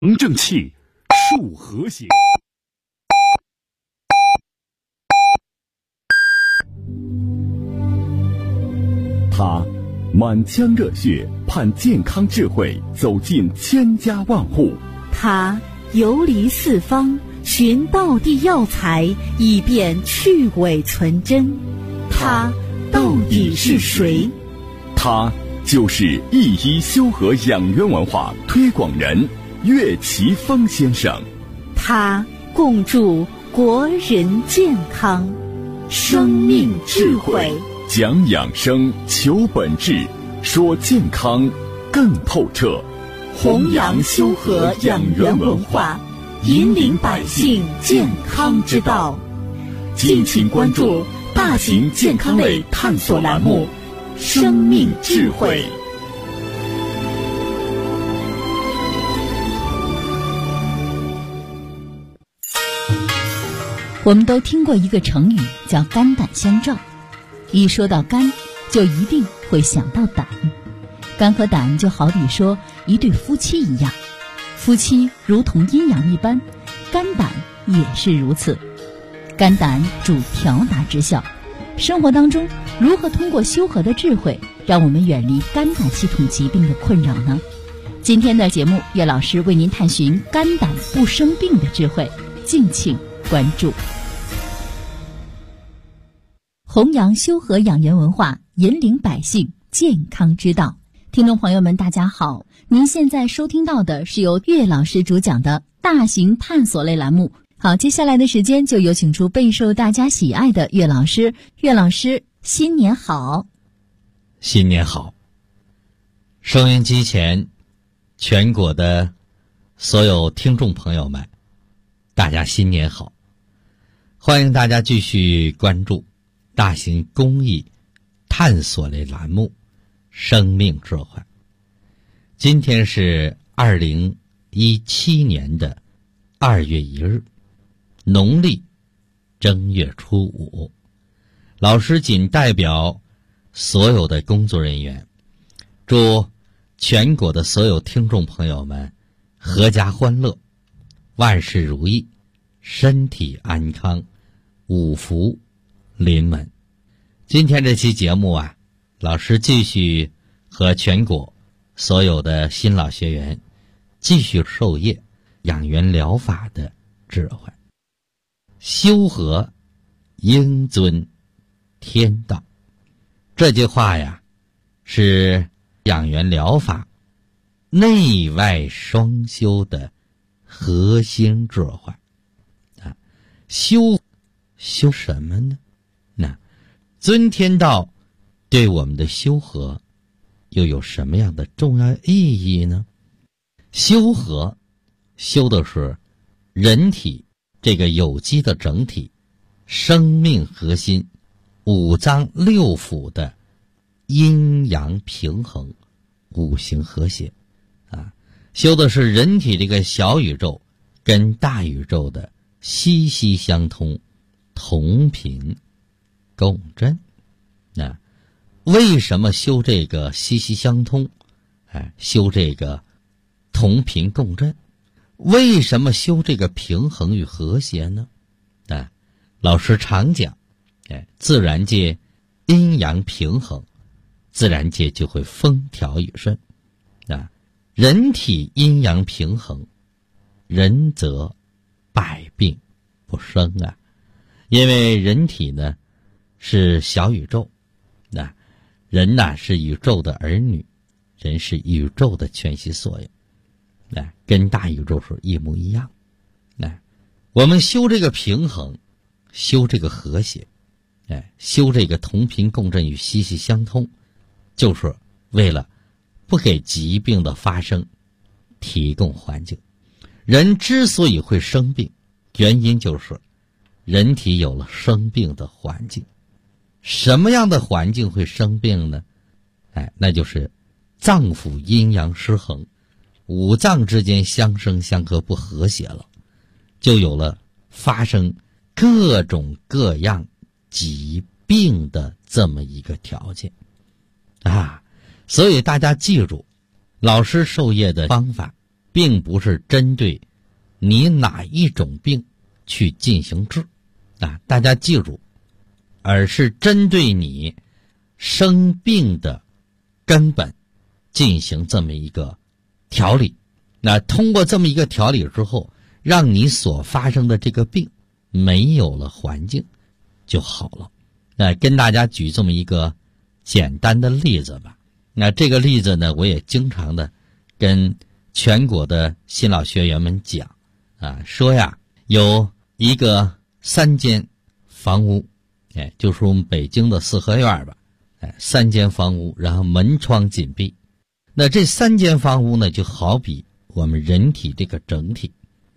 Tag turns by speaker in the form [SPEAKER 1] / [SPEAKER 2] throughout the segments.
[SPEAKER 1] 正气，树和谐。他满腔热血，盼健康智慧走进千家万户。
[SPEAKER 2] 他游离四方，寻道地药材，以便去伪存真。他到底是谁？
[SPEAKER 1] 他就是一医修和养元文化推广人岳奇峰先生。
[SPEAKER 2] 他共筑国人健康，生命智慧，
[SPEAKER 1] 讲养生，求本质，说健康更透彻，
[SPEAKER 2] 弘扬修和养元文化，引领百姓健康之道。敬请关注大型健康类探索栏目《生命智慧》。
[SPEAKER 3] 我们都听过一个成语叫肝胆相照，一说到肝，就一定会想到胆。肝和胆就好比说一对夫妻一样，夫妻如同阴阳一般，肝胆也是如此。肝胆主调达之效，生活当中如何通过修和的智慧，让我们远离肝胆系统疾病的困扰呢？今天的节目，岳老师为您探寻肝胆不生病的智慧，敬请关注。弘扬修和养元文化，引领百姓健康之道。听众朋友们大家好，您现在收听到的是由岳老师主讲的大型探索类栏目。好，接下来的时间就有请出备受大家喜爱的岳老师。岳老师，新年好。
[SPEAKER 4] 新年好。收音机前全国的所有听众朋友们，大家新年好。欢迎大家继续关注大型公益探索类栏目生命智慧。今天是2017年的2月1日，农历正月初5。老师仅代表所有的工作人员，祝全国的所有听众朋友们阖家欢乐，万事如意，身体安康，五福临门。今天这期节目啊，老师继续和全国所有的新老学员继续授业养元疗法的智慧。修和应遵天道，这句话呀，是养元疗法内外双修的核心智慧啊。修什么呢？那遵天道对我们的修和又有什么样的重要意义呢？修和修的是人体这个有机的整体，生命核心，五脏六腑的阴阳平衡，五行和谐啊。修的是人体这个小宇宙跟大宇宙的息息相通，同频共振。那为什么修这个息息相通？修这个同频共振？为什么修这个平衡与和谐呢？老师常讲，自然界阴阳平衡，自然界就会风调雨顺。人体阴阳平衡，人则百病不生啊。因为人体呢是小宇宙，人呐是宇宙的儿女，人是宇宙的全息缩影，跟大宇宙是一模一样。我们修这个平衡，修这个和谐，修这个同频共振与息息相通，就是为了不给疾病的发生提供环境。人之所以会生病，原因就是人体有了生病的环境。什么样的环境会生病呢？那就是脏腑阴阳失衡，五脏之间相生相克不和谐了，就有了发生各种各样疾病的这么一个条件啊。所以大家记住老师授业的方法， 并不是针对你哪一种病去进行治大家记住，而是针对你生病的根本进行这么一个调理。那通过这么一个调理之后，让你所发生的这个病没有了环境就好了。跟大家举这么一个简单的例子吧。那这个例子呢，我也经常的跟全国的新老学员们讲说呀，有一个3间房屋，就是我们北京的四合院吧，3间房屋，然后门窗紧闭。那这3间房屋呢，就好比我们人体这个整体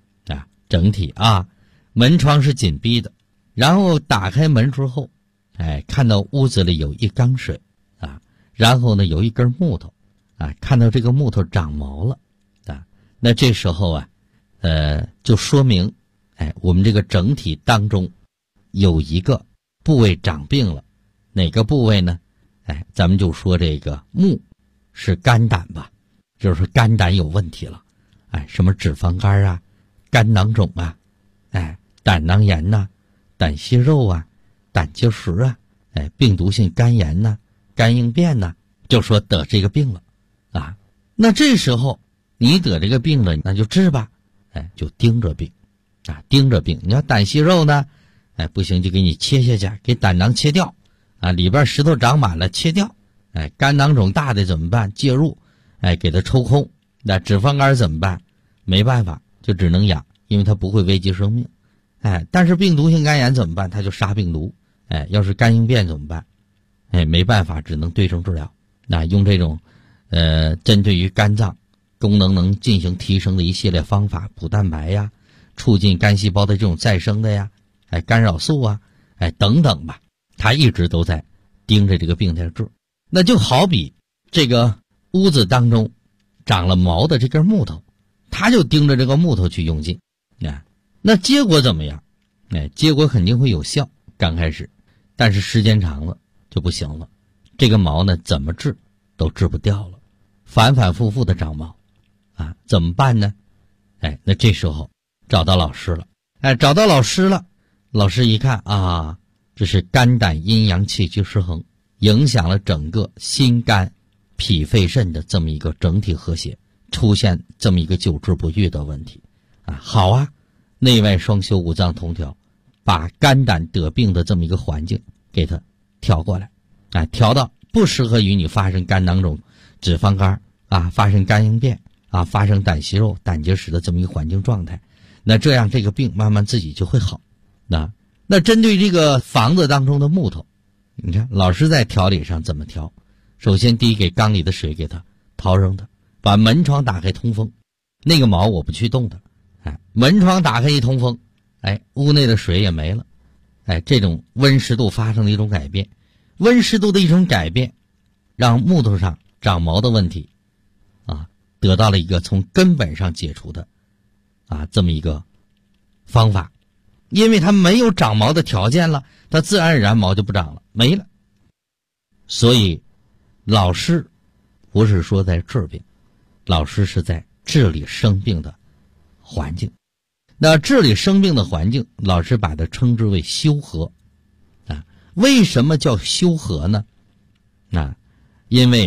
[SPEAKER 4] 门窗是紧闭的，然后打开门之后看到屋子里有一缸水然后呢有一根木头看到这个木头长毛了那这时候就说明我们这个整体当中有一个部位长病了。哪个部位呢？咱们就说这个木是肝胆吧，就是肝胆有问题了什么脂肪肝肝囊肿胆囊炎胆息肉胆结石病毒性肝炎肝硬变就说得这个病了那这时候你得这个病了，那就治吧就盯着病盯着病。你要胆息肉呢不行就给你切下去，给胆囊切掉里边石头长满了切掉肝囊肿大的怎么办？介入给它抽空。那脂肪肝怎么办？没办法，就只能养，因为它不会危及生命但是病毒性肝炎怎么办？它就杀病毒要是肝硬变怎么办？没办法，只能对症治疗。那用这种针对于肝脏功能能进行提升的一系列方法，补蛋白促进肝细胞的这种再生的干扰素等等吧，他一直都在盯着这个病在治。那就好比这个屋子当中长了毛的这根木头，他就盯着这个木头去用劲那结果怎么样？结果肯定会有效，刚开始，但是时间长了就不行了。这个毛呢怎么治都治不掉了，反反复复的长毛怎么办呢？那这时候找到老师了找到老师了。老师一看这是肝胆阴阳气机失衡，影响了整个心肝脾肺肾的这么一个整体和谐，出现这么一个久治不愈的问题好内外双修，五脏同调，把肝胆得病的这么一个环境给它调过来调到不适合于你发生肝囊肿、脂肪肝发生肝硬变发生胆息肉、胆结石的这么一个环境状态。那这样这个病慢慢自己就会好。那针对这个房子当中的木头，你看老师在调理上怎么调？首先第一，给缸里的水给它掏扔它，把门窗打开通风，那个毛我不去动它门窗打开一通风屋内的水也没了这种温湿度发生的一种改变，温湿度的一种改变让木头上长毛的问题得到了一个从根本上解除的这么一个方法。因为它没有长毛的条件了，它自然而然毛就不长了，没了。所以老师不是说在治病，老师是在治理生病的环境。那治理生病的环境，老师把它称之为修和为什么叫修和呢？因为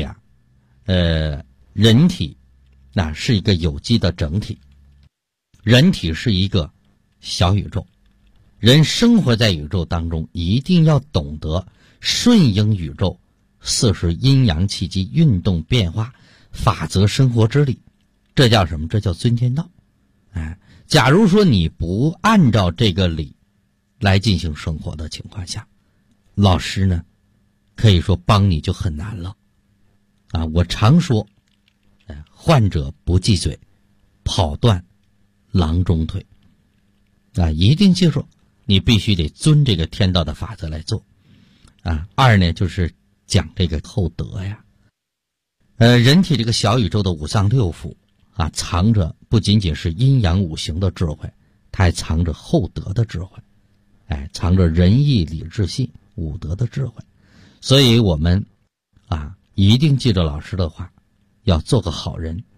[SPEAKER 4] 人体是一个有机的整体，人体是一个小宇宙，人生活在宇宙当中，一定要懂得顺应宇宙40阴阳气机运动变化法则生活之理。这叫什么？这叫遵天道。假如说你不按照这个理来进行生活的情况下，老师呢可以说帮你就很难了我常说患者不忌嘴，跑断郎中腿一定记住，你必须得遵这个天道的法则来做二呢就是讲这个厚德呀。人体这个小宇宙的五脏六腑藏着不仅仅是阴阳五行的智慧，它还藏着厚德的智慧藏着仁义礼智信五德的智慧。所以我们一定记着老师的话，要做个好人，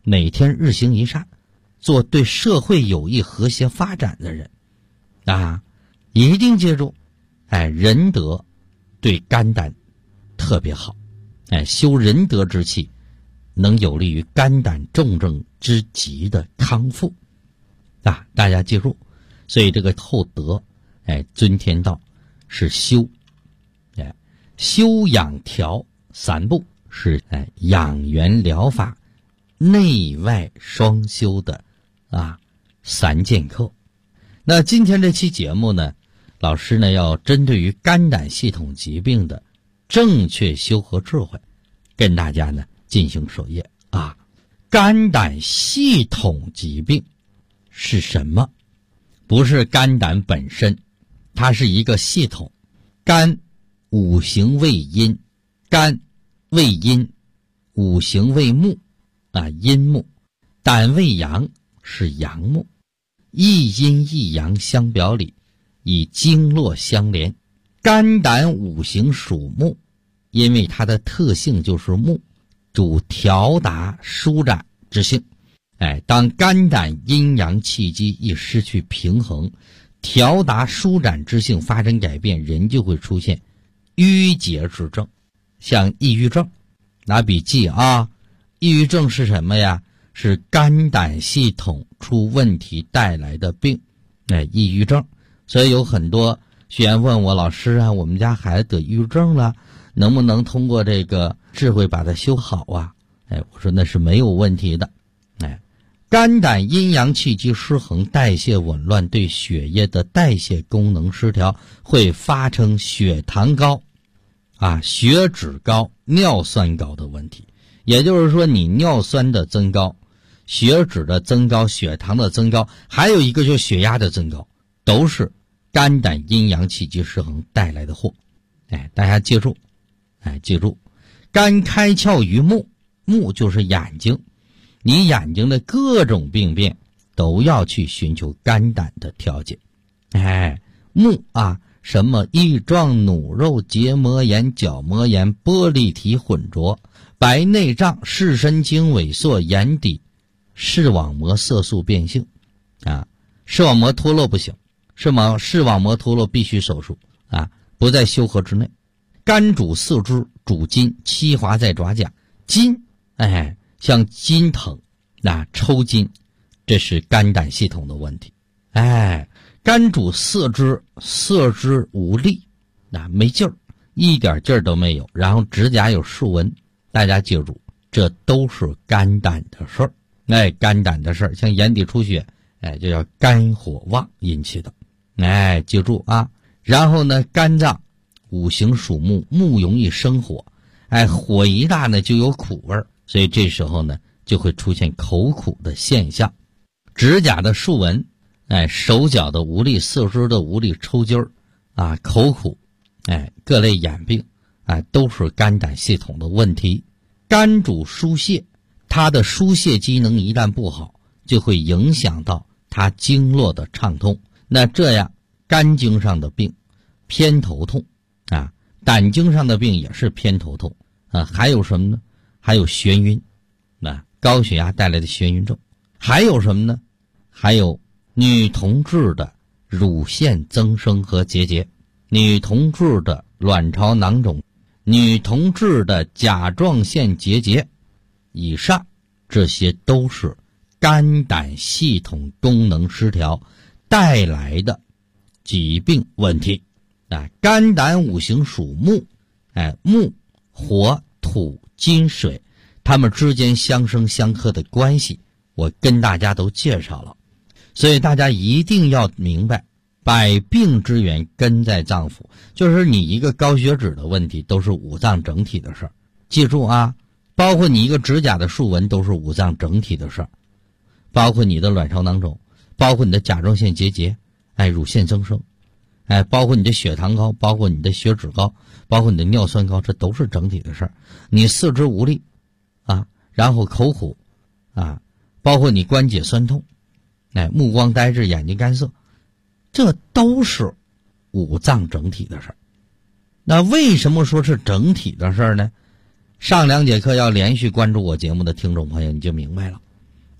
[SPEAKER 4] 每天日行一善，做对社会有益和谐发展的人啊！一定记住，仁德对肝胆特别好，修仁德之气，能有利于肝胆重症之疾的康复啊！大家记住，所以这个厚德，尊天道是修，修养调三步是养元疗法内外双修的三剑客。那今天这期节目呢，老师呢要针对于肝胆系统疾病的正确修和智慧，跟大家呢进行授业啊。肝胆系统疾病是什么？不是肝胆本身，它是一个系统。肝五行为阴，肝为阴，五行为木阴木；胆为阳，是阳木。一阴一阳相表里，以经络相连。肝胆五行属木，因为它的特性就是木，主调达舒展之性。当肝胆阴阳气机一失去平衡，调达舒展之性发生改变，人就会出现郁结之症，像抑郁症。拿笔记啊，抑郁症是什么呀？是肝胆系统出问题带来的病，抑郁症。所以有很多学员问我，老师啊，我们家孩子得抑郁症了，能不能通过这个智慧把它修好啊？我说那是没有问题的。肝胆阴阳气机失衡，代谢紊乱，对血液的代谢功能失调，会发生血糖高血脂高、尿酸高的问题。也就是说，你尿酸的增高、血脂的增高、血糖的增高，还有一个就是血压的增高，都是肝胆阴阳气机失衡带来的祸。大家记住，记住，肝开窍于目，目就是眼睛，你眼睛的各种病变都要去寻求肝胆的调节。目什么翼状弩肉结膜炎、角膜炎、玻璃体混浊、白内障、视神经萎缩、眼底、视网膜色素变性视网膜脱落不行，视网膜脱落必须手术不在修和之内。肝主四肢，主筋，七华在爪甲，筋像筋疼抽筋，这是肝胆系统的问题。肝主四肢，四肢无力没劲儿，一点劲儿都没有，然后指甲有竖纹。大家记住，这都是肝胆的事儿。肝胆的事儿，像眼底出血就叫肝火旺引起的。记住然后呢，肝脏五行属木，木容易生火，火一大呢就有苦味儿，所以这时候呢就会出现口苦的现象。指甲的竖纹，手脚的无力，四肢的无力，抽筋儿口苦，各类眼病都是肝胆系统的问题。肝主疏泄，它的疏泄机能一旦不好，就会影响到它经络的畅通。那这样肝经上的病偏头痛胆经上的病也是偏头痛还有什么呢？还有眩晕高血压带来的眩晕症。还有什么呢？还有女同志的乳腺增生和结节，女同志的卵巢囊肿，女同志的甲状腺结节。以上这些都是肝胆系统功能失调带来的疾病问题。肝胆五行属木，木火土金水，它们之间相生相克的关系我跟大家都介绍了。所以大家一定要明白，百病之源根在脏腑，就是你一个高血脂的问题都是五脏整体的事儿。记住包括你一个指甲的竖纹都是五脏整体的事儿，包括你的卵巢囊肿，包括你的甲状腺结节，乳腺增生，包括你的血糖高，包括你的血脂高，包括你的尿酸高，这都是整体的事儿。你四肢无力然后口苦包括你关节酸痛，目光呆滞，眼睛干涩，这都是五脏整体的事儿。那为什么说是整体的事儿呢？上2节课要连续关注我节目的听众朋友你就明白了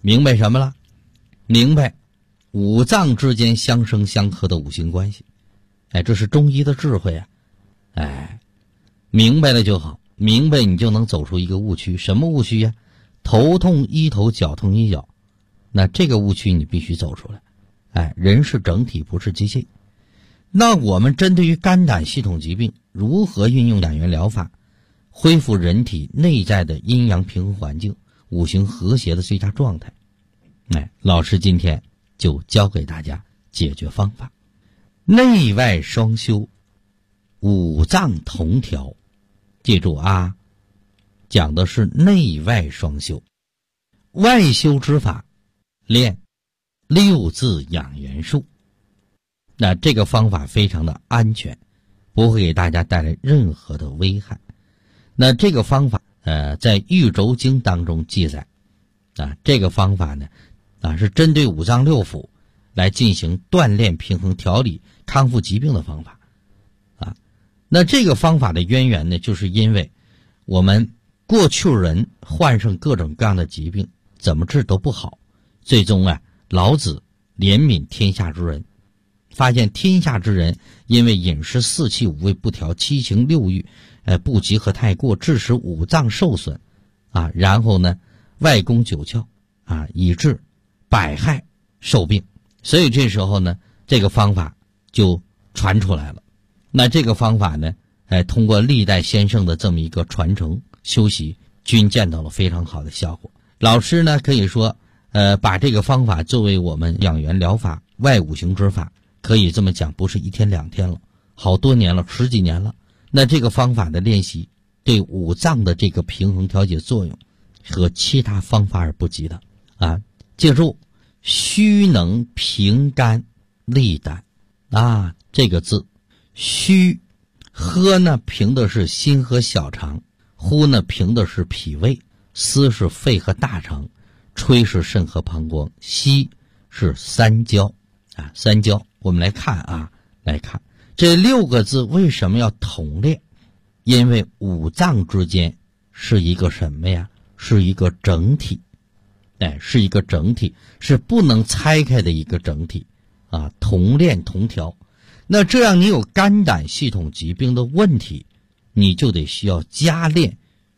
[SPEAKER 4] 明白什么了？明白五脏之间相生相克的五行关系。这是中医的智慧啊。明白了就好，明白你就能走出一个误区。什么误区呀？头痛医头，脚痛医脚。那这个误区你必须走出来。人是整体，不是机械。那我们针对于肝胆系统疾病，如何运用养元疗法，恢复人体内在的阴阳平衡环境，五行和谐的最佳状态？老师今天就教给大家解决方法。内外双修，五脏同调。记住啊，讲的是内外双修。外修之法，练六字养元术。那这个方法非常的安全，不会给大家带来任何的危害。那这个方法在《玉轴经》当中记载这个方法呢是针对五脏六腑来进行锻炼、平衡、调理、康复疾病的方法那这个方法的渊源呢，就是因为我们过去人患上各种各样的疾病，怎么治都不好，最终老子怜悯天下之人，发现天下之人因为饮食四气五味不调，七情六欲不及和太过，致使五脏受损然后呢外攻九窍以致百害受病。所以这时候呢，这个方法就传出来了。那这个方法呢通过历代先生的这么一个传承修习，均见到了非常好的效果。老师呢可以说把这个方法作为我们养元疗法外五行之法，可以这么讲，不是一天两天了，好多年了，10几年了。那这个方法的练习对五脏的这个平衡调节作用和其他方法而不及的记住，虚能平肝利胆这个字，虚喝呢平的是心和小肠，呼呢平的是脾胃，思是肺和大肠，吹是肾和膀胱，息是三焦三焦。我们来看这6个字为什么要统练？因为五脏之间是一个什么呀？是一个整体是一个整体，是不能拆开的一个整体同练同调。那这样你有肝胆系统疾病的问题，你就得需要加练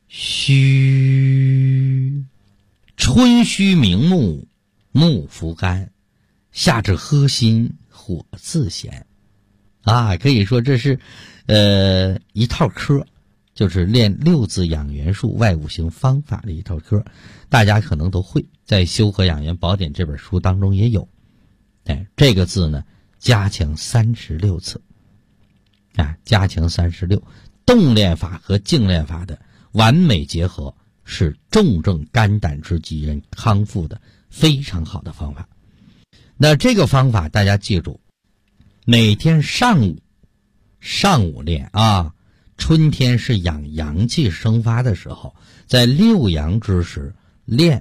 [SPEAKER 4] 虚。春虚明目，目伏肝，夏至喝心，火自闲可以说这是一套科，就是练六字养元术外五行方法的一套科，大家可能都会，在《修和养元宝典》这本书当中也有这个字呢加强36次加强36，动练法和静练法的完美结合，是重症肝胆之疾人康复的非常好的方法。那这个方法大家记住，每天上午练春天是养阳气生发的时候，在六阳之时练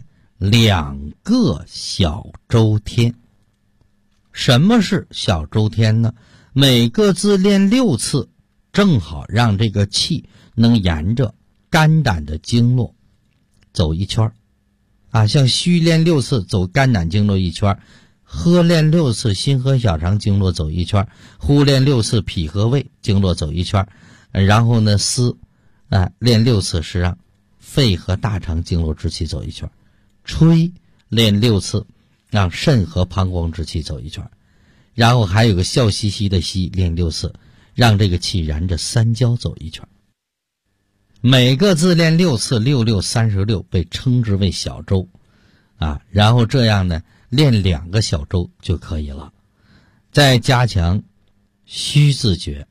[SPEAKER 4] 2个小周天。什么是小周天呢？每个字练6次，正好让这个气能沿着肝胆的经络走一圈像虚练6次走肝胆经络一圈，喝练6次心和小肠经络走一圈，呼练6次脾和胃经络走一圈，然后呢思练6次是让肺和大肠经络之气走一圈，吹练6次让肾和膀胱之气走一圈，然后还有个笑嘻嘻的吸练6次，让这个气沿着三焦走一圈。每个字练6次，6、6、36，被称之为小周然后这样呢练2个小周就可以了。再加强虚字诀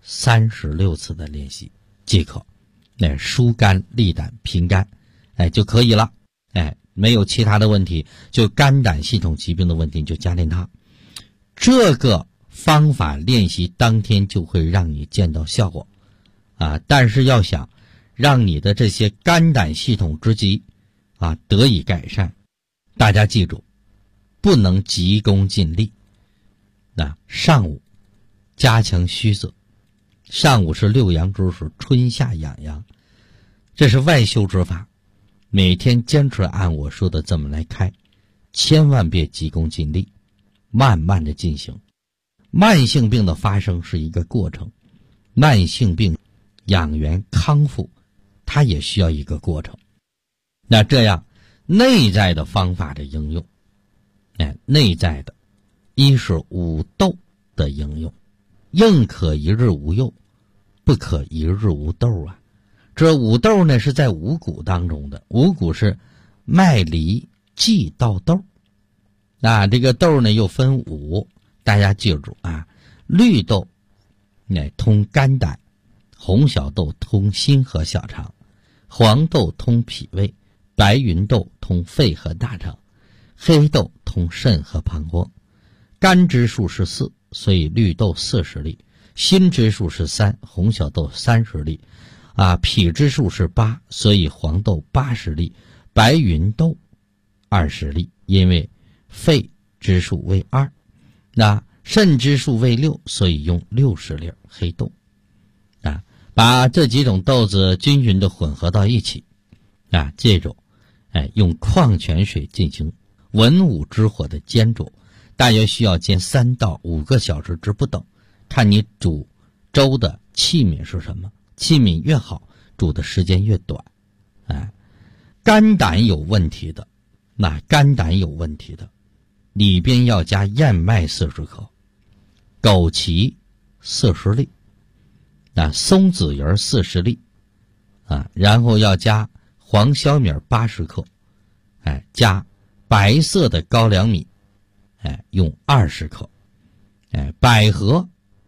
[SPEAKER 4] 36次的练习即可，疏肝利胆平肝就可以了。没有其他的问题，就肝胆系统疾病的问题就加练它。这个方法练习当天就会让你见到效果但是要想让你的这些肝胆系统之疾得以改善，大家记住，不能急功近利。上午加强虚字，上午是六阳之时，春夏养阳，这是外修之法，每天坚持按我说的这么来开千万别急功近利，慢慢的进行。慢性病的发生是一个过程，慢性病养元康复它也需要一个过程。那这样内在的方法的应用，内在的一是五斗的应用，宁可一日无忧，不可一日无豆啊。这五斗呢是在五谷当中的，五谷是麦藜稷稻豆，这个豆呢又分五，大家记住啊，绿豆通肝胆，红小豆通心和小肠，黄豆通脾胃，白芸豆通肺和大肠，黑豆通肾和膀胱。肝之数是4，所以绿豆40粒；心之数是3，红小豆30粒；脾之数是8，所以黄豆80粒，白芸豆20粒，因为肺之数为2，肾之数为6，所以用60粒黑豆。把这几种豆子均匀的混合到一起，这种用矿泉水进行文武之火的煎煮，大约需要煎3到5个小时之不等，看你煮粥的器皿是什么，器皿越好，煮的时间越短。肝胆有问题的，里边要加燕麦40克，枸杞40粒，松子仁40粒，然后要加黄小米80克，加白色的高粱米，用20克，百合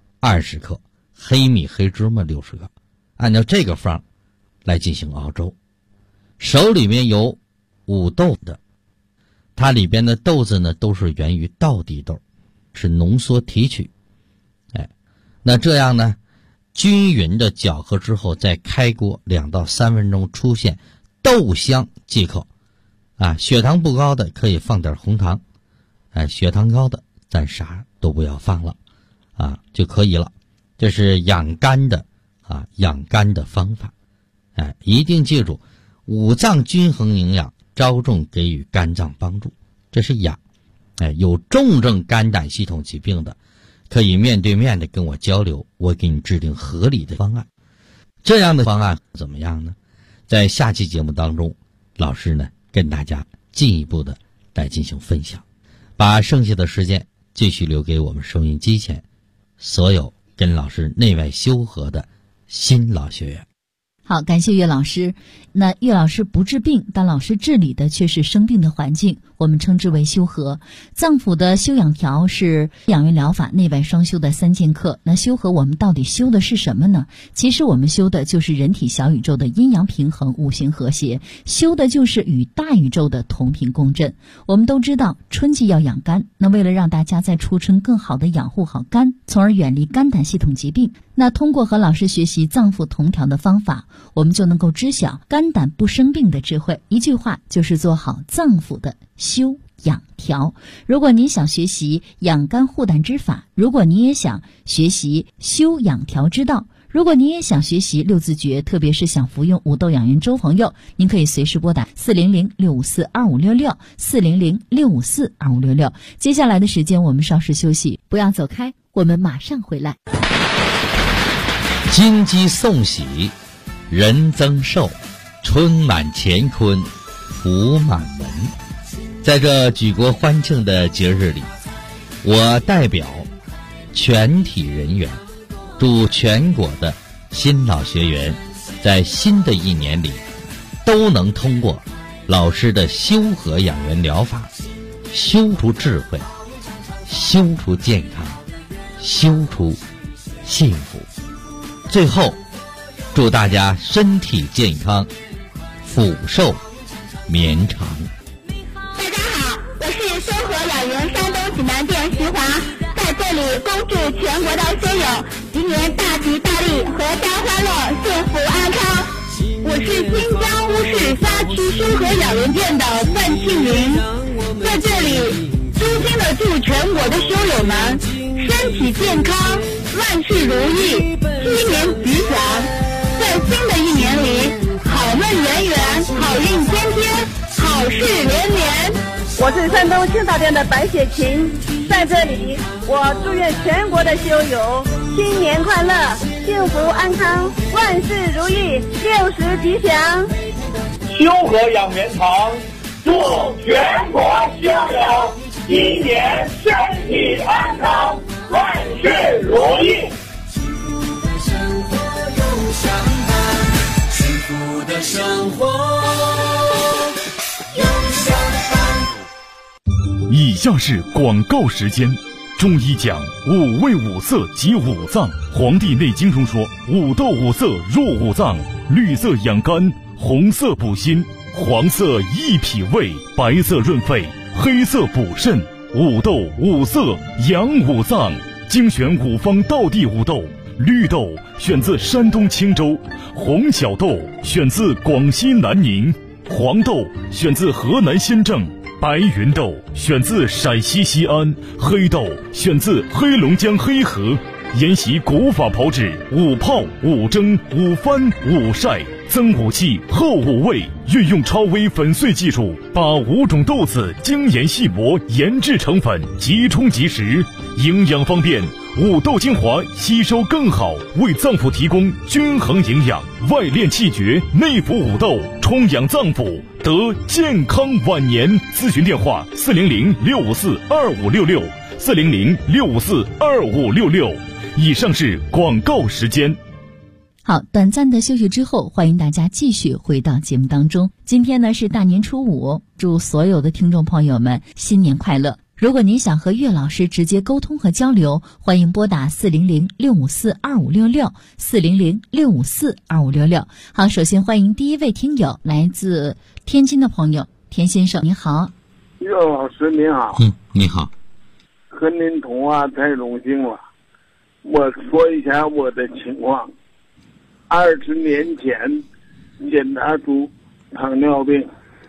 [SPEAKER 4] 20克，黑米黑芝麻60克，按照这个方来进行熬粥。手里面有五豆的，它里边的豆子呢都是源于稻地豆，是浓缩提取。那这样呢均匀的搅和之后，再开锅2到3分钟，出现豆香即可。血糖不高的可以放点红糖，血糖高的咱啥都不要放了，就可以了。这是养肝的方法。一定记住，五脏均衡营养，着重给予肝脏帮助，这是养。有重症肝胆系统疾病的，可以面对面的跟我交流，我给你制定合理的方案。这样的方案怎么样呢？在下期节目当中，老师呢跟大家进一步的来进行分享，把剩下的时间继续留给我们收音机前所有跟老师内外修合的新老学员。
[SPEAKER 3] 好，感谢岳老师。那岳老师不治病，但老师治理的却是生病的环境，我们称之为修和。脏腑的修养条是养元疗法内外双修的3剑客。那修和我们到底修的是什么呢？其实我们修的就是人体小宇宙的阴阳平衡，五行和谐，修的就是与大宇宙的同频共振。我们都知道春季要养肝，那为了让大家在初春更好的养护好肝，从而远离肝胆系统疾病，那通过和老师学习脏腑同调的方法，我们就能够知晓肝胆不生病的智慧。一句话就是做好脏腑的修养调。如果您想学习养肝护胆之法，如果您也想学习修养调之道，如果您也想学习六字诀，特别是想服用五豆养元粥朋友，您可以随时拨打400-654-2566 400-654-2566。接下来的时间我们稍事休息，不要走开，我们马上回来。
[SPEAKER 4] 金鸡送喜，人增寿，春满乾坤，福满门。在这举国欢庆的节日里，我代表全体人员，祝全国的新老学员在新的一年里都能通过老师的修和养元疗法，修出智慧，修出健康，修出幸福。最后祝大家身体健康，福寿绵长。
[SPEAKER 5] 大家好，我是修和养元山东济南店徐华，在这里恭祝全国的学友今年大吉大利，阖家欢乐，幸福安康。我是新疆乌市沙区修和养元店的范庆云，在这里衷心的祝全国的修友们身体健康，万事如意，鸡年吉祥。在新的一年里，好梦圆圆，好运天天，好事连连。
[SPEAKER 6] 我是山东青岛店的白雪琴，在这里我祝愿全国的修友新年快乐，幸福安康，万事如意，60吉祥。
[SPEAKER 7] 修和养元堂祝全国修友新年身体安康，万事如意。
[SPEAKER 8] 幸福的生活永相伴。
[SPEAKER 1] 以下是广告时间。中医讲五味五色及五脏，《黄帝内经》中说五豆五色入五脏，绿色养肝，红色补心，黄色益脾胃，白色润肺，黑色补肾。五豆五色养五脏，精选五方道地五豆。绿豆选自山东青州，红小豆选自广西南宁，黄豆选自河南新郑，白云豆选自陕西西安，黑豆选自黑龙江黑河。沿袭古法炮制，五泡、五蒸、五翻、五晒，增五气，后五味，运用超微粉碎技术，把5种豆子精研细磨，研制成粉，即冲即食，营养方便。五豆精华吸收更好，为脏腑提供均衡营养，外练气绝，内服五豆，充养脏腑，得健康晚年。咨询电话400-654-2566，400-654-2566。以上是广告时间。
[SPEAKER 3] 好，短暂的休息之后，欢迎大家继续回到节目当中。今天呢是大年初5，祝所有的听众朋友们新年快乐。如果您想和岳老师直接沟通和交流，欢迎拨打400-654-2566，400-654-2566。好，首先欢迎第一位听友，来自天津的朋友田先生，你好。
[SPEAKER 9] 岳老师您好。
[SPEAKER 4] 你好。
[SPEAKER 9] 和您通话太荣幸了。我说一下我的情况。20年前检查出糖尿病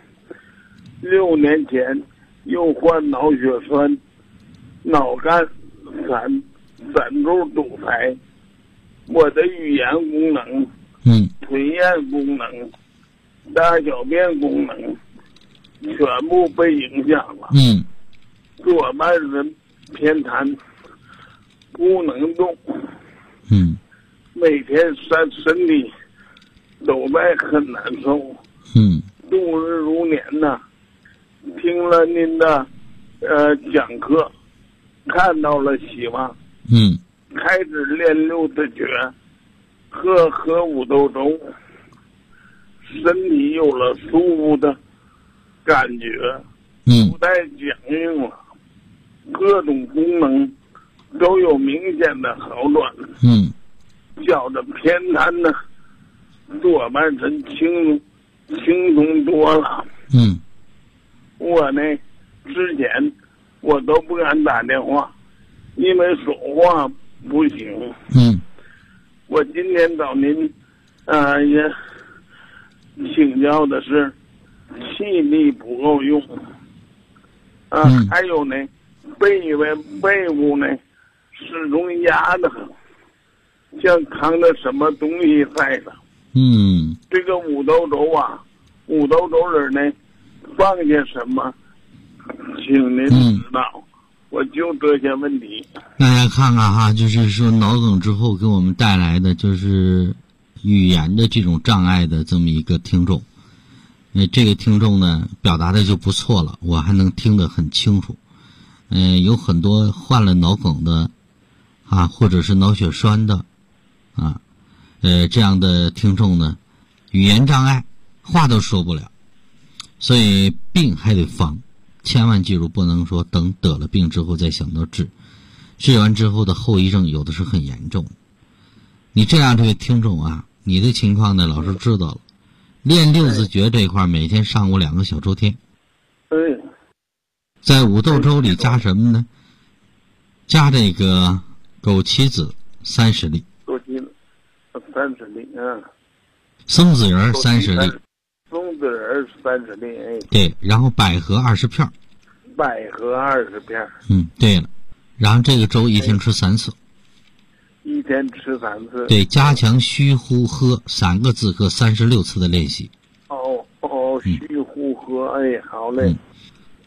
[SPEAKER 9] ，6年前又患脑血栓、脑干闪住堵塞，我的语言功能、吞咽功能、大小便功能全部被影响了。左半身偏瘫，不能动。每天身体都在很难受。度日如年呐。听了您的讲课，看到了希望。开始练6字诀，喝五豆粥，身体有了舒服的感觉，不再僵硬了，各种功能都有明显的好转。脚的偏瘫呢，左半身轻松多了。我呢，之前我都不敢打电话，因为说话不行。我今天找您，也请教的是气力不够用。还有呢，背部呢始终压得很，像扛着什么东西在的。这个五豆粥啊，五豆粥里呢放些什么，请您指导。我就这些问题。
[SPEAKER 4] 大家看看哈，就是说脑梗之后给我们带来的就是语言的这种障碍的这么一个听众。这个听众呢表达的就不错了，我还能听得很清楚。有很多患了脑梗的啊，或者是脑血栓的啊，这样的听众呢，语言障碍，话都说不了，所以病还得防，千万记住，不能说等得了病之后再想到治，治完之后的后遗症有的是很严重。你这样，这位听众啊，你的情况呢，老师知道了。练6字诀这一块，每天上午2个小周天。在五豆粥里加什么呢？加这个枸杞子30粒。
[SPEAKER 9] 枸杞子30粒，
[SPEAKER 4] 松子仁30粒。
[SPEAKER 9] 松子仁30粒，
[SPEAKER 4] 对，然后百合20片。
[SPEAKER 9] 百合20片。
[SPEAKER 4] 对了，然后这个粥一天吃3次。
[SPEAKER 9] 一天吃3次。
[SPEAKER 4] 对，加强虚呼喝3个字和36次的练习。
[SPEAKER 9] 虚呼喝，好嘞。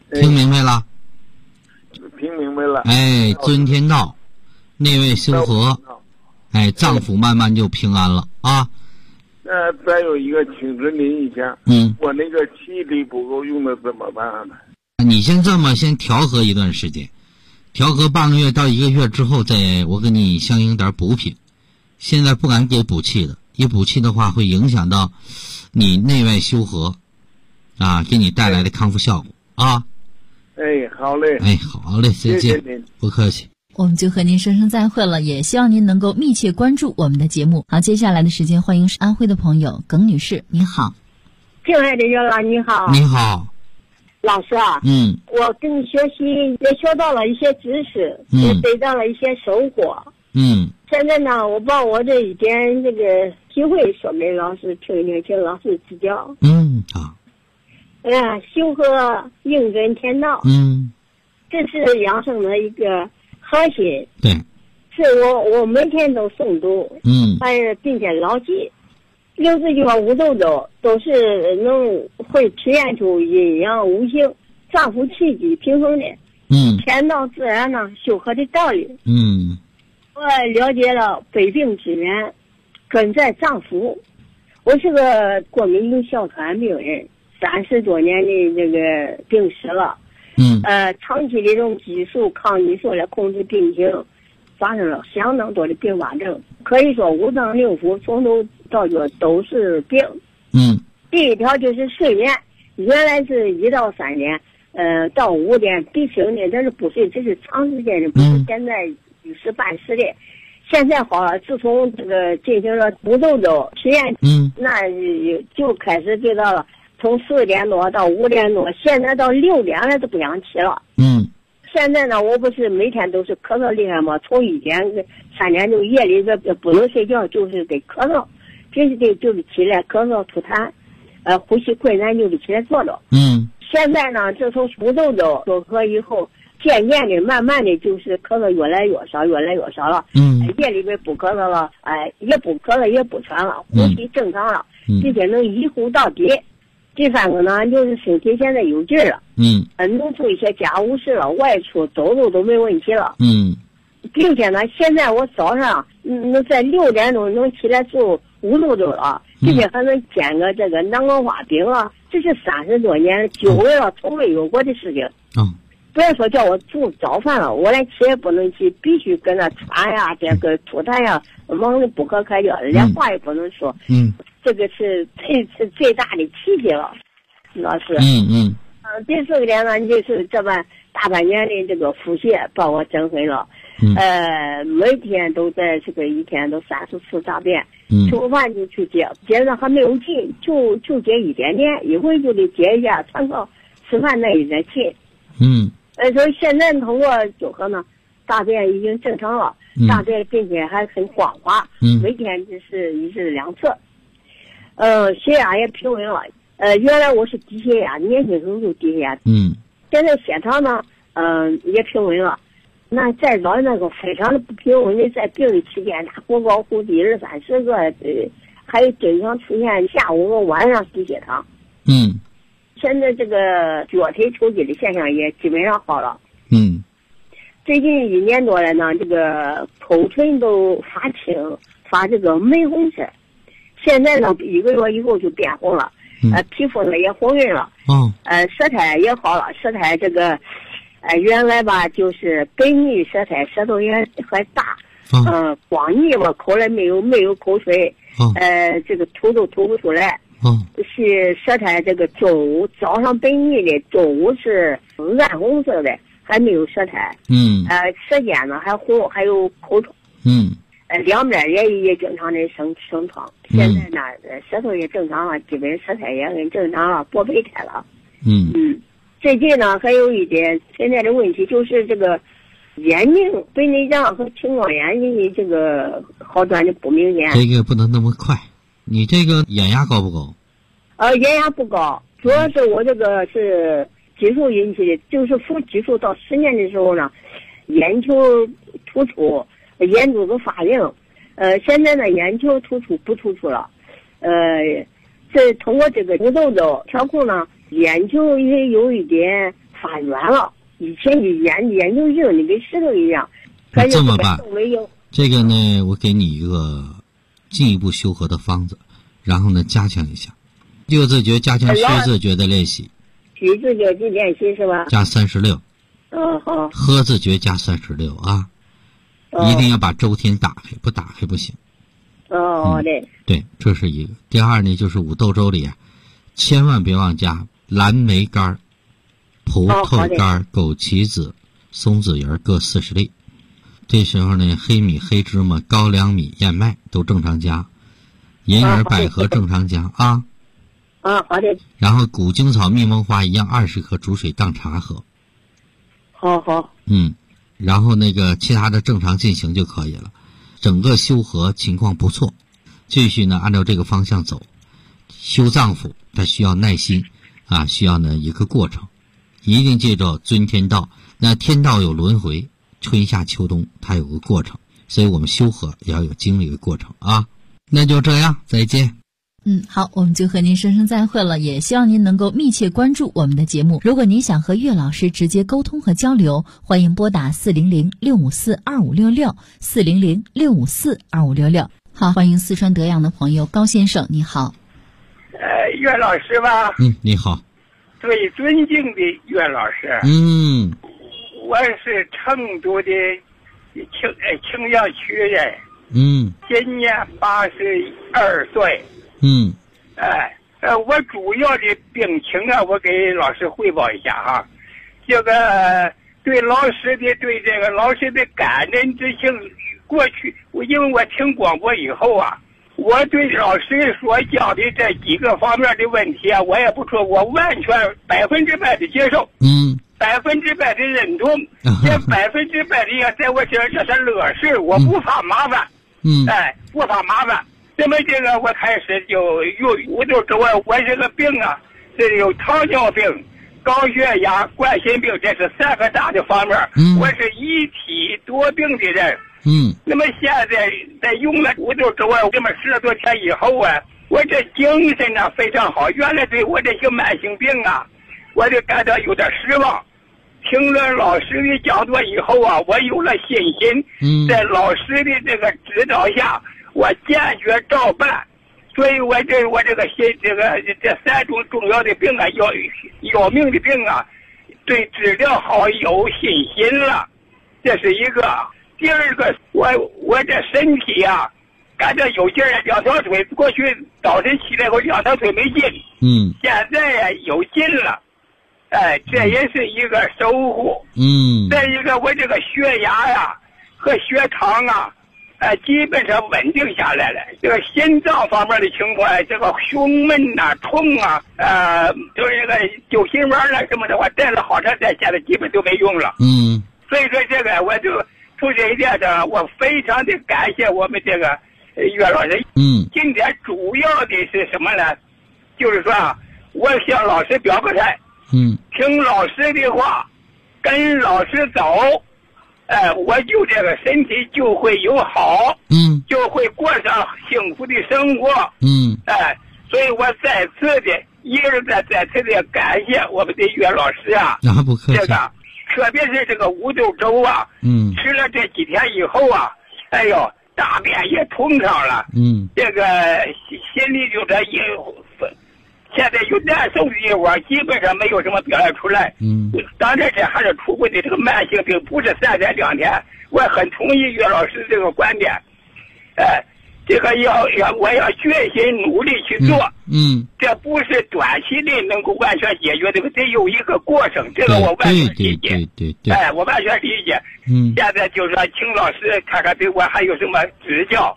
[SPEAKER 4] 听明白了？
[SPEAKER 9] 听明白了。
[SPEAKER 4] 哎，尊天道，内外修和，哎，丈夫慢慢就平安了啊。
[SPEAKER 9] 再有一个，请示您一下，我那个气力不够用的怎么办呢？
[SPEAKER 4] 你先这么先调和一段时间，调和半个月到1个月之后，再我给你相应点补品。现在不敢给补气的，一补气的话会影响到你内外修和，啊，给你带来的康复效果啊。
[SPEAKER 9] 哎，好嘞。
[SPEAKER 4] 哎，好嘞，再见。
[SPEAKER 9] 谢谢您，
[SPEAKER 4] 不客气。
[SPEAKER 3] 我们就和您说声再会了，也希望您能够密切关注我们的节目。好，接下来的时间，欢迎安徽的朋友耿女士，您好。
[SPEAKER 10] 亲爱的月老，你好。
[SPEAKER 4] 你好。
[SPEAKER 10] 老师啊，我跟你学习也学到了一些知识，也得到了一些收获。现在呢，我把我这一点这个体会说给老师听听，请老师指教。
[SPEAKER 4] 好。
[SPEAKER 10] 哎呀，修和应真天道。这是养生的一个核心。
[SPEAKER 4] 对。
[SPEAKER 10] 是我每天都诵读。还是并且牢记。60句话5斗斗都是会体现出阴阳五行、脏腑气机平衡的。天道自然呢修和的道理。我了解了百病之源，根在脏腑。我是个过敏性哮喘病人，30多年的这个病史了。长期的这种激素、抗激素来控制病情，发生了相当多的并发症。可以说五脏六腑从头到脚都是病。第一条就是睡眠，原来是1到3点，到5点必醒的，但是不睡，这是长时间的，不是现在一时半时的。现在好了，自从这个进行了5斗斗实验，那就开始知道了，从4点多到5点多，现在到6点了都不想起了。现在呢，我不是每天都是咳嗽厉害吗？从1点3点就夜里不能睡觉，就是得咳嗽，必须得就是起来咳嗽吐痰，呼吸困难就得起来坐着。现在呢，自从5斗斗做和以后，渐渐的、慢慢的，就是咳嗽越来越少，越来越少了。夜里边不咳嗽了，也不咳嗽，也不喘了，呼吸正常了，并且能一呼到底。第3个呢，就是身体现在有劲儿了。能做一些家务事了，外出走走都没问题了。并且呢，现在我早上能在6点钟能起来做5斗斗了，并且还能煎个这个南瓜花饼啊，这是30多年久违了，从未有过的事情。不要说叫我做早饭了，我连起也不能起，必须跟那喘呀，这个吐痰呀，忙得不可开交，连话也不能说。这个是最大的奇迹了，老师。第4个点呢，就是这大半年的这个腹泻把我整回了。每天都在这个一天都30次大便，吃过饭就去解，解的还没有劲，就解一点点，一会就得解一下，传到吃饭那一点劲。所以现在通过修和呢，大便已经正常了，大便并且还很光滑，每天就是1至2次。血压也平稳了。原来我是低血压，年轻时候就低血压。现在血糖呢，也平稳了。那再早那个非常的不平稳的，在病的期间，那过高忽低20-30个，还有经常出现下午和晚上低血糖。现在这个脚腿抽筋的现象也基本上好了。最近1年多来呢，这个口唇都发青，发这个玫红色。现在呢，1个月以后就变红了。皮肤呢也红润了。舌苔也好了，舌苔这个，原来吧就是白腻舌苔，舌头也还大。光腻嘛，口里没有口水。这个吐都吐不出来。是舌苔这个中午早上白腻的，中午是暗红色的，还没有舌苔。舌尖呢还红，还有口疮。两边也正常的生疮。现在呢，舌头也正常了，基本舌苔也很正常了，不备胎了。最近呢，还有一点现在的问题就是这个眼睛白内障和青光眼的这个好转的不明显。
[SPEAKER 4] 这个不能那么快。你这个眼压高不高？
[SPEAKER 10] 眼压不高，主要是我这个是激素引起的，就是服激素到10年的时候呢，眼球突出，眼珠子发硬。现在呢，眼球突出不突出了。这通过这个5斗斗调控呢，眼球也有一点发软了，以前的眼睛硬的跟石头一样。
[SPEAKER 11] 这么办？这个呢，我给你一个进一步修和的方子，然后呢加强一下六字诀，加强虚字诀的练习。
[SPEAKER 10] 虚字诀的练习是吧？
[SPEAKER 11] 加36。
[SPEAKER 10] 好。
[SPEAKER 11] 喝字诀加36啊。一定要把周天打开，不打开不行。对，这是一个。第二呢，就是五豆粥里啊，千万别忘加蓝莓干、葡萄干、枸杞子、松子仁各40粒。这时候呢，黑米、黑芝麻、高粱米、燕麦都正常加，银耳、百合正常加啊。
[SPEAKER 10] 好的。
[SPEAKER 11] 然后谷精草、蜜蜂花一样20克，煮水当茶喝。
[SPEAKER 10] 好。
[SPEAKER 11] 然后那个其他的正常进行就可以了。整个修和情况不错，继续呢按照这个方向走。修脏腑它需要耐心啊，需要呢一个过程。一定记住尊天道，那天道有轮回，春夏秋冬它有个过程，所以我们修和也要有经历的过程啊。那就这样，再见。
[SPEAKER 3] 好，我们就和您说声再会了，也希望您能够密切关注我们的节目。如果您想和岳老师直接沟通和交流，欢迎拨打400-654-2566 400-654-2566。好，欢迎四川德阳的朋友高先生，你好。
[SPEAKER 12] 岳老师吧。
[SPEAKER 11] 你好。
[SPEAKER 12] 最尊敬的岳老师。我是成都的青阳区人。今年82岁。我主要的病情啊，我给老师汇报一下哈。这个对老师的感恩之情，过去因为我听广播以后啊，我对老师所讲的这几个方面的问题啊，我也不说，我完全100%的接受，100%的认同，这100%的也在我这是乐事，我不怕麻烦，不怕麻烦。那么这个我开始就我就说我这个病啊，这有糖尿病、高血压、冠心病，这是3个大的方面。我是一体多病的人。那么现在用了五豆粥啊，这么10多天以后啊，我这精神呢非常好。原来对我这些慢性病啊，我就感到有点失望。听了老师的讲座以后啊，我有了信心。在老师的这个指导下，我坚决照办，所以我这个这3种重要的病啊，要命的病啊，对治疗好有信心了，这是一个。第二个，我这身体啊，感觉有劲儿，2条腿过去早晨起来后2条腿没劲，现在呀有劲了，这也是一个收获。再一个，我这个血压呀和血糖啊。基本上稳定下来了。这个心脏方面的情况，这个胸闷呐、痛啊，就是这个酒心丸啊什么的，我带了好长时间，现在基本都没用了。所以说这个我就从这一点上，我非常的感谢我们这个岳老师。今天主要的是什么呢？就是说啊，我向老师表个态。听老师的话，跟老师走。我就这个身体就会有好，就会过上幸福的生活，所以我再次的感谢我们的岳老师啊，
[SPEAKER 11] 不客气。
[SPEAKER 12] 这个特别是这个五豆粥啊，吃了这几天以后啊，哎呦，大便也通畅了，这个心里就是现在有难受的地方，基本上没有什么表现出来。当然这还是出轨的这个慢性病，不是3天2天。我很同意岳老师这个观点，这个我要决心努力去做。这不是短期内能够完全解决的，得有一个过程。这个我完全理解。
[SPEAKER 11] 对，
[SPEAKER 12] 我完全理解。现在就是说，请老师看看对我还有什么指教。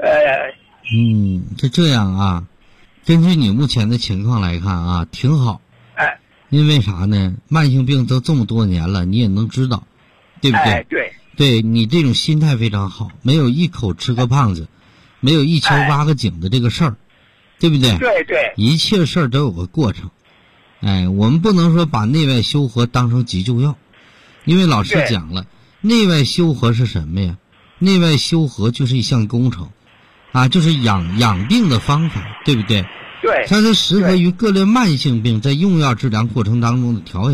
[SPEAKER 11] 是这样啊。根据你目前的情况来看啊，挺好。因为啥呢？慢性病都这么多年了，你也能知道，对不对？对你这种心态非常好，没有一口吃个胖子，没有一敲挖个井的这个事儿，对不对？
[SPEAKER 12] 对，
[SPEAKER 11] 一切事儿都有个过程。我们不能说把内外修和当成急救药，因为老师讲了，内外修和是什么呀？内外修和就是一项工程。就是养病的方法，对不对？
[SPEAKER 12] 对。
[SPEAKER 11] 它是适合于各类慢性病在用药治疗过程当中的调养，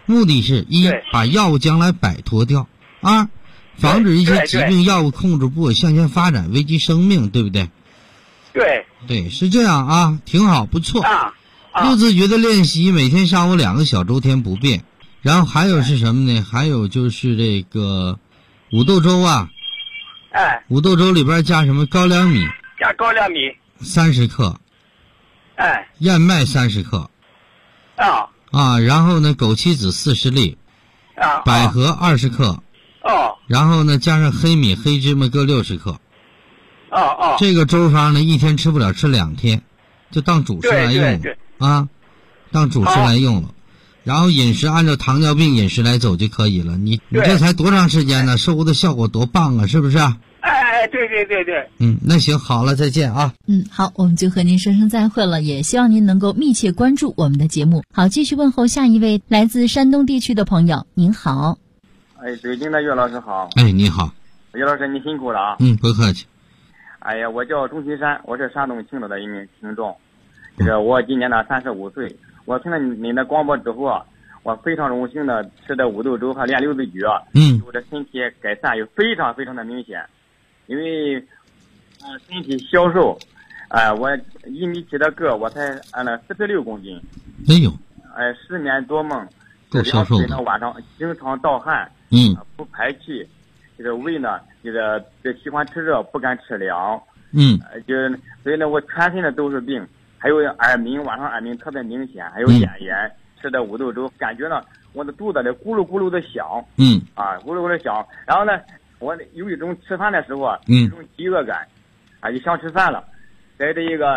[SPEAKER 11] 目的是一把药物将来摆脱掉，二防止一些疾病药物控制不稳向前发展，危及生命，对不对？
[SPEAKER 12] 对，
[SPEAKER 11] 是这样啊，挺好，不错。六字诀的练习，每天上午2个小周天不变。然后还有是什么呢？还有就是这个五豆粥啊。五豆粥里边加什么？高粱米。
[SPEAKER 12] 加高粱米。
[SPEAKER 11] 30克。燕麦30克。然后呢，枸杞子40粒。百合20克。然后呢，加上黑米、黑芝麻各60克。这个粥方呢，一天吃不了，吃2天，就当主食来用了当主食来用了。然后饮食按照糖尿病饮食来走就可以了。你这才多长时间呢？收获的效果多棒啊，是不是？
[SPEAKER 12] 对。
[SPEAKER 11] 那行，好了，再见啊。
[SPEAKER 3] 好，我们就和您说声再会了，也希望您能够密切关注我们的节目。好，继续问候下一位来自山东地区的朋友，您好。
[SPEAKER 13] 北京的岳老师好。
[SPEAKER 11] 你好。
[SPEAKER 13] 岳老师，你辛苦了啊。
[SPEAKER 11] 不客气。
[SPEAKER 13] 我叫钟新山，我是山东青岛的一名听众，我今年呢35岁。我听了您的广播之后我非常荣幸的吃的五豆粥和练六字诀，我的身体改善也非常非常的明显。因为身体消瘦，我1米7的个，我才46公斤。失眠多梦，
[SPEAKER 11] 够消瘦的。
[SPEAKER 13] 晚上经常盗汗，不排气，胃呢喜欢吃热，不敢吃凉，所以呢我全身的都是病，还有耳鸣，晚上耳鸣特别明显，还有眼炎。吃的五豆粥，感觉呢我的肚子里咕噜咕噜的响，咕噜咕噜响。然后呢，我有一种吃饭的时候一种饥饿感，就想吃饭了。在这个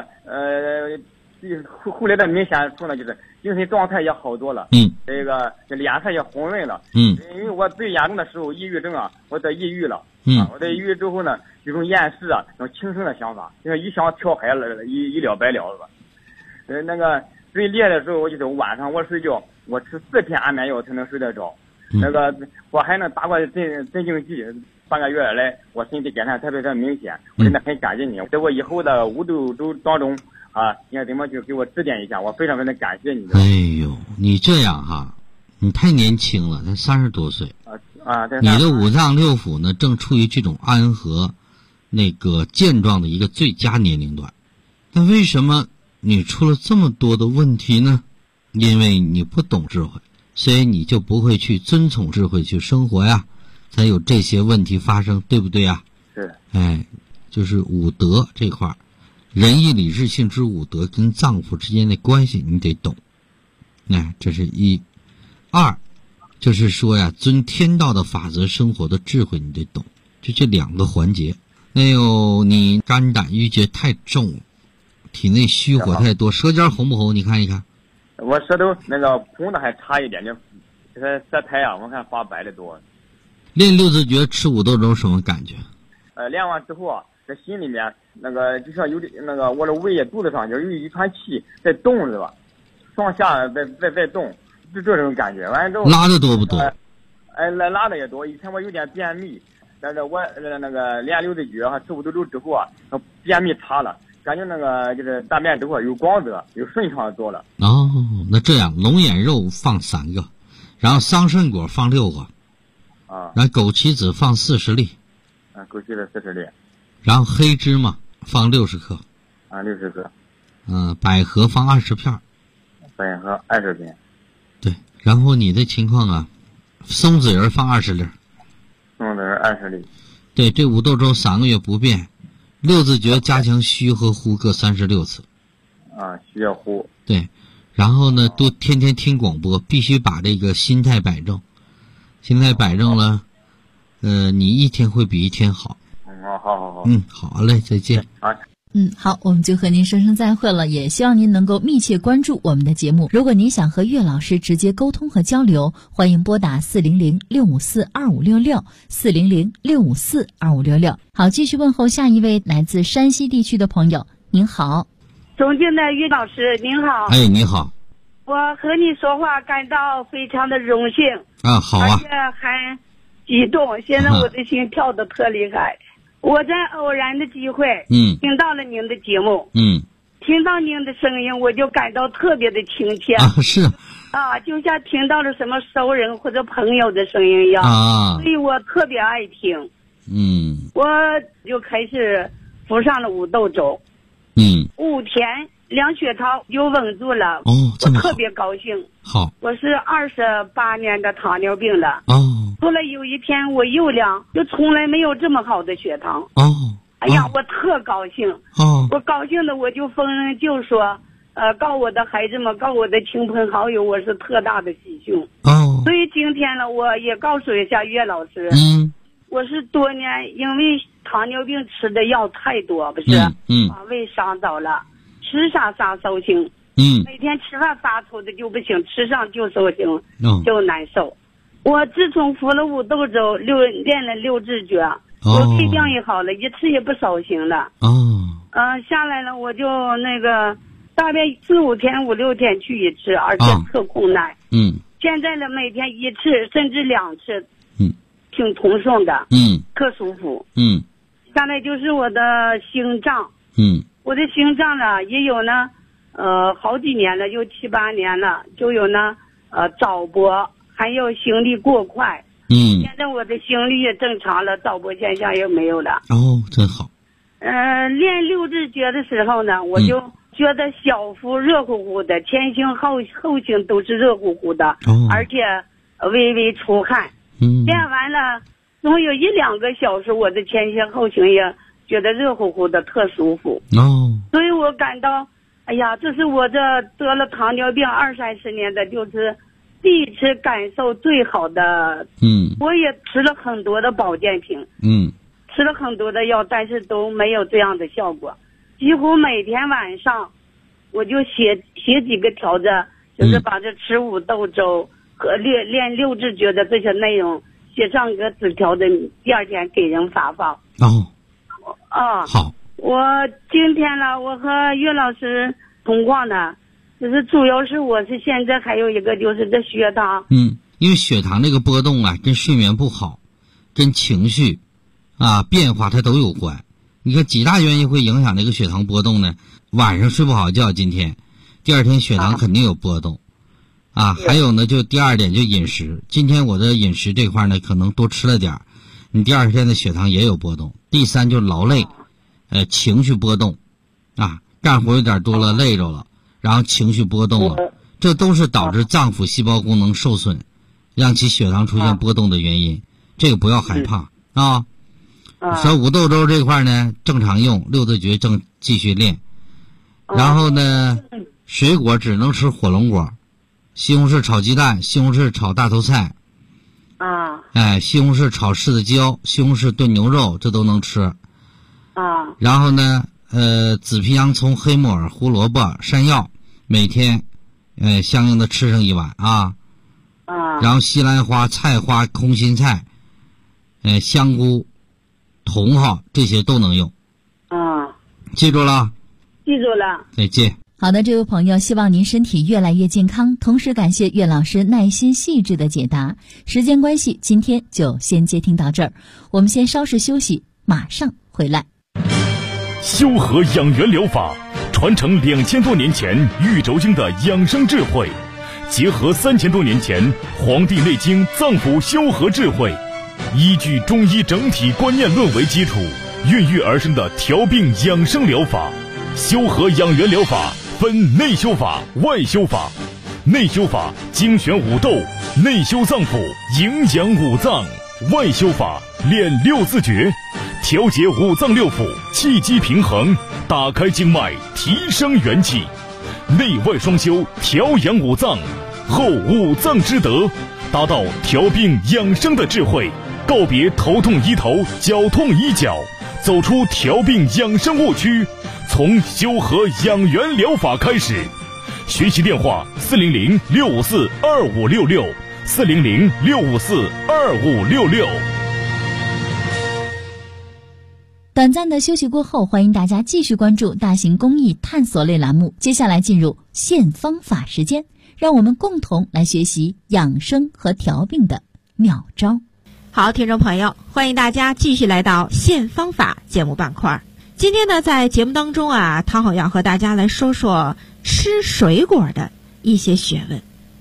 [SPEAKER 13] 后来的明显处呢，就是精神状态也好多了，这个脸色也红润了，因为我最严重的时候抑郁症我得抑郁了，我得抑郁之后呢，有种厌世那种轻生的想法，就是一想跳海了，一了百了了。那个最烈的时候，就是晚上我睡觉，我吃4片安眠药才能睡得着。我还能打过镇静剂，3个月来我身体改善特别的明显，我真的很感谢你。在我以后的五豆粥当中你要怎么就给我指点一下，我非常非常感谢你。
[SPEAKER 11] 你这样你太年轻了，才30多岁你的五脏六腑呢正处于这种安和那个健壮的一个最佳年龄段，但为什么你出了这么多的问题呢？因为你不懂智慧，所以你就不会去遵从智慧去生活呀，才有这些问题发生，对不对呀？
[SPEAKER 13] 是。
[SPEAKER 11] 就是五德这块，仁义礼智信之五德跟脏腑之间的关系你得懂。这是一。二，就是说呀，遵天道的法则生活的智慧你得懂，就这2个环节。你肝胆郁结太重了，体内虚火太多，舌尖红不红？你看一看。
[SPEAKER 13] 我舌头红的还差一点，就舌苔我看发白的多。
[SPEAKER 11] 练六字诀吃五豆粥什么感觉？
[SPEAKER 13] 练完之后在心里面就像有我的胃肚子上就有一团气在动是吧？上下在动，就这种感觉。完了之后
[SPEAKER 11] 拉的多不多？
[SPEAKER 13] 拉的也多。以前我有点便秘，但是我练六字诀吃五豆粥之后便秘差了。感觉就是大便之后有光泽，有顺畅多了。
[SPEAKER 11] 那这样龙眼肉放3个，然后桑葚果放6个，然后枸杞子放40粒，
[SPEAKER 13] 枸杞子40粒，
[SPEAKER 11] 然后黑芝麻放60克
[SPEAKER 13] ，60克，
[SPEAKER 11] 百合放20片，
[SPEAKER 13] 百合20片，
[SPEAKER 11] 对，然后你的情况松子仁放20粒，
[SPEAKER 13] 松子仁20粒，
[SPEAKER 11] 对，这五豆粥3个月不变。六字诀加强虚和呼各36次。
[SPEAKER 13] 虚要呼。
[SPEAKER 11] 对，然后呢，都天天听广播，必须把这个心态摆正。心态摆正了，你一天会比一天好。
[SPEAKER 13] 好。
[SPEAKER 11] 好嘞，再见。
[SPEAKER 3] 好，我们就和您说声再会了，也希望您能够密切关注我们的节目。如果您想和岳老师直接沟通和交流，欢迎拨打400-654-2566，400-654-2566。好，继续问候下一位来自山西地区的朋友，您好。
[SPEAKER 6] 尊敬的岳老师，您好。
[SPEAKER 11] 你好。
[SPEAKER 6] 我和你说话感到非常的荣幸。
[SPEAKER 11] 好啊。
[SPEAKER 6] 而且还激动，现在我的心跳得特厉害。我在偶然的机会听到了您的节目，听到您的声音，我就感到特别的亲切。
[SPEAKER 11] 是，
[SPEAKER 14] 啊，就像听到了什么熟人或者朋友的声音一样
[SPEAKER 11] 啊，
[SPEAKER 14] 所以我特别爱听。我就开始服上了五豆粥。5天量血糖就稳住了。
[SPEAKER 11] 这么好，
[SPEAKER 14] 我特别高兴。
[SPEAKER 11] 好，
[SPEAKER 14] 我是28年的糖尿病了。后来有一天我又量，就从来没有这么好的血糖。哎呀，我特高兴。我高兴的我就逢人就说，告我的孩子们，告我的亲朋好友，我是特大的喜讯。所以今天呢，我也告诉一下岳老师。我是多年因为糖尿病吃的药太多，不是？把胃伤到了，吃啥受刑。每天吃饭发愁的就不行，吃上就受刑，就难受。我自从服了五豆粥，练了6字诀，我肺病也好了，一次也不烧刑了。下来了我就那个大概4、5天、5、6天去一次，而且特困难。现在呢，每天1次甚至2次。挺通顺的，特舒服。下来就是我的心脏，我的心脏呢也有呢，好几年了，有7、8年了，就有呢，早搏，还有心率过快。现在我的心率也正常了，早搏现象也没有了。
[SPEAKER 11] 真好。
[SPEAKER 14] 练6字诀的时候呢，我就觉得小腹热乎乎的，前胸后胸都是热乎乎的，而且微微出汗。练完了，总有1、2个小时，我的前胸后胸也觉得热乎乎的，特舒服。所以我感到，哎呀，这是我这得了糖尿病20、30年的，就是第一次感受最好的。我也吃了很多的保健品，吃了很多的药，但是都没有这样的效果。几乎每天晚上，我就写几个条子，就是把这吃五豆粥和练6字诀的这些内容写上个纸条的，第2天给人发放。
[SPEAKER 11] 好。
[SPEAKER 14] 我今天呢，我和岳老师通话呢，就是主要是我是现在还有一个就是这血糖。
[SPEAKER 11] 因为血糖这个波动啊，跟睡眠不好，跟情绪变化它都有关。你看几大原因会影响这个血糖波动呢？晚上睡不好觉，今天第2天血糖肯定有波动。还有呢，就第2点就饮食。今天我的饮食这块呢，可能多吃了点，你第2天的血糖也有波动。第3就劳累，情绪波动，干活有点多了，累着了，然后情绪波动了，这都是导致脏腑细胞功能受损，让其血糖出现波动的原因。这个不要害怕说五豆粥这块呢，正常用6字诀正继续练，然后呢，水果只能吃火龙果。西红柿炒鸡蛋，西红柿炒大头菜，西红柿炒柿子椒，西红柿炖牛肉，这都能吃。然后呢，紫皮洋葱、黑木耳、胡萝卜、山药，每天，相应的吃上1碗然后西兰花、菜花、空心菜，香菇、茼蒿这些都能用。记住了？
[SPEAKER 14] 记住了。
[SPEAKER 11] 再见。
[SPEAKER 3] 好的，这位朋友，希望您身体越来越健康，同时感谢岳老师耐心细致的解答。时间关系，今天就先接听到这儿，我们先稍事休息，马上回来。
[SPEAKER 1] 修和养元疗法传承2000多年前玉轴经的养生智慧，结合3000多年前《黄帝内经》脏腑修和智慧，依据中医整体观念论为基础，孕育而生的调病养生疗法。修和养元疗法分内修法、外修法。内修法精选五豆，内修脏腑，营养五脏；外修法练6字诀，调节五脏六腑，气机平衡，打开经脉，提升元气。内外双修，调养五脏，后五脏之德，达到调病养生的智慧，告别头痛医头，脚痛医脚，走出调病养生误区，从修和养元疗法开始。学习电话400-654-2566 400-654-2566。
[SPEAKER 3] 短暂的休息过后，欢迎大家继续关注大型公益探索类栏目。接下来进入现方法时间，让我们共同来学习养生和调病的妙招。
[SPEAKER 15] 好，听众朋友，欢迎大家继续来到现方法节目板块。今天呢，在节目当中汤好要和大家来说说吃水果的一些学问。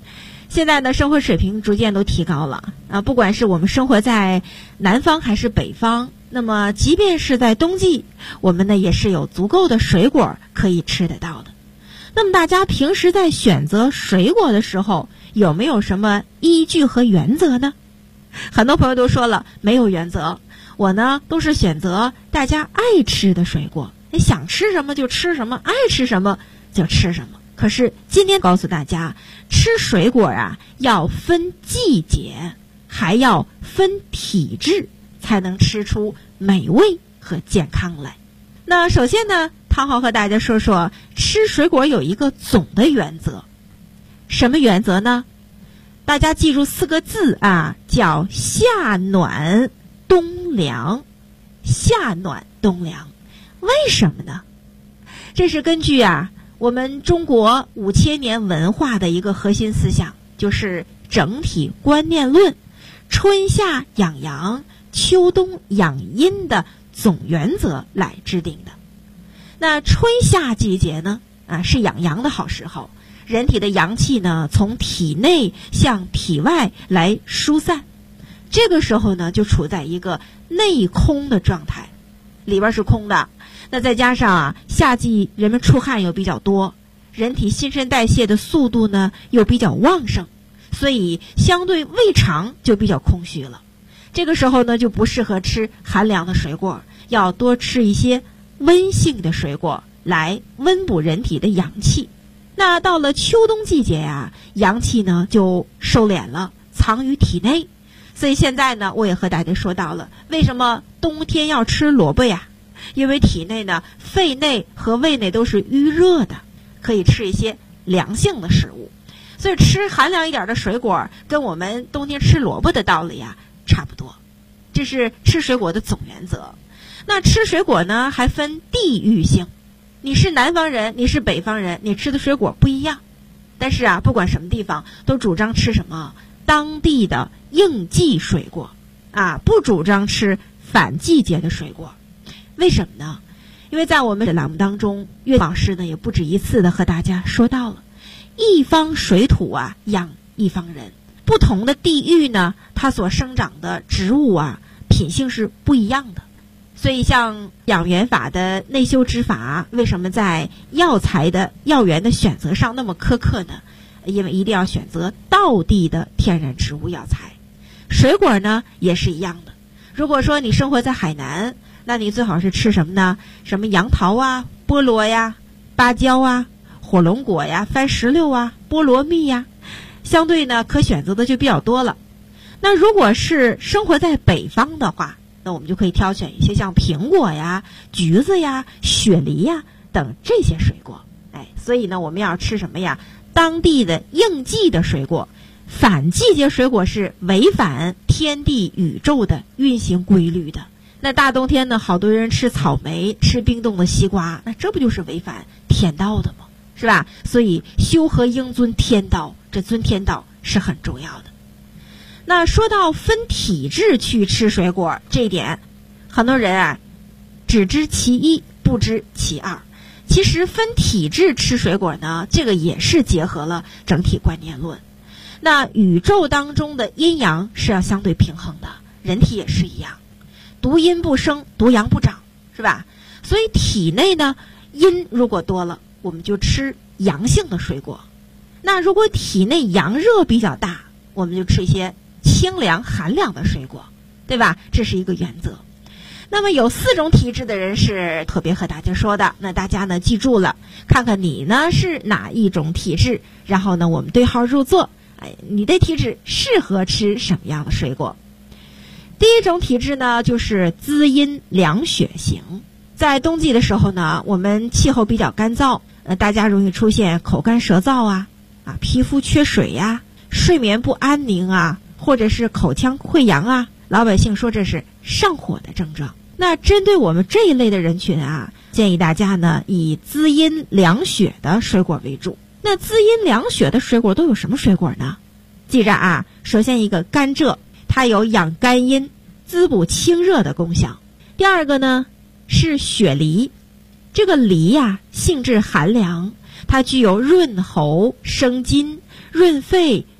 [SPEAKER 15] 现在呢，生活水平逐渐都提高了啊，不管是我们生活在南方还是北方，那么即便是在冬季，我们呢也是有足够的水果可以吃得到的。那么大家平时在选择水果的时候，有没有什么依据和原则呢？很多朋友都说了，没有原则。我呢都是选择大家爱吃的水果，想吃什么就吃什么，爱吃什么就吃什么。可是今天告诉大家，吃水果啊要分季节，还要分体质，才能吃出美味和健康来。那首先呢，汤豪和大家说说吃水果有一个总的原则。什么原则呢？大家记住4个字啊，叫夏暖冬凉。夏暖冬凉，为什么呢？这是根据我们中国5000年文化的一个核心思想，就是整体观念论，春夏养阳，秋冬养阴的总原则来制定的。那春夏季节呢，是养阳的好时候，人体的阳气呢从体内向体外来疏散，这个时候呢就处在一个内空的状态，里边是空的。那再加上夏季人们出汗又比较多，人体新陈代谢的速度呢又比较旺盛，所以相对胃肠就比较空虚了。这个时候呢就不适合吃寒凉的水果，要多吃一些温性的水果来温补人体的阳气。那到了秋冬季节阳气呢就收敛了，藏于体内。所以现在呢，我也和大家说到了，为什么冬天要吃萝卜呀？因为体内呢，肺内和胃内都是淤热的，可以吃一些凉性的食物。所以吃寒凉一点的水果，跟我们冬天吃萝卜的道理差不多。这是吃水果的总原则。那吃水果呢，还分地域性。你是南方人，你是北方人，你吃的水果不一样。但是不管什么地方，都主张吃什么当地的应季水果不主张吃反季节的水果。为什么呢？因为在我们的栏目当中，岳老师呢也不止一次的和大家说到了，一方水土养一方人。不同的地域呢，它所生长的植物品性是不一样的。所以像养元法的内修之法，为什么在药材的药源的选择上那么苛刻呢？因为一定要选择道地的天然植物药材。水果呢也是一样的。如果说你生活在海南，那你最好是吃什么呢？什么杨桃菠萝芭蕉火龙果番石榴菠萝蜜相对呢可选择的就比较多了。那如果是生活在北方的话，那我们就可以挑选一些像苹果橘子雪梨等这些水果。所以呢我们要吃什么当地的应季的水果。反季节水果是违反天地宇宙的运行规律的。那大冬天呢，好多人吃草莓，吃冰冻的西瓜，那这不就是违反天道的吗？是吧？所以修和应尊天道，这尊天道是很重要的。那说到分体质去吃水果，这一点很多人只知其一，不知其二。其实分体质吃水果呢，这个也是结合了整体观念论。那宇宙当中的阴阳是要相对平衡的，人体也是一样，独阴不生，独阳不长，是吧？所以体内呢，阴如果多了，我们就吃阳性的水果。那如果体内阳热比较大，我们就吃一些清凉寒凉的水果，对吧？这是一个原则。那么有4种体质的人是特别和大家说的，那大家呢记住了，看看你呢是哪一种体质，然后呢我们对号入座，你的体质适合吃什么样的水果。第一种体质呢就是滋阴凉血型。在冬季的时候呢，我们气候比较干燥，大家容易出现口干舌燥皮肤缺水睡眠不安宁或者是口腔溃疡老百姓说这是上火的症状。那针对我们这一类的人群建议大家呢以滋阴凉血的水果为主。那滋阴凉血的水果都有什么水果呢？记着首先一个甘蔗，它有养肝阴、滋补清热的功效。第二个呢是雪梨，这个梨性质寒凉，它具有润喉、生津、润肺、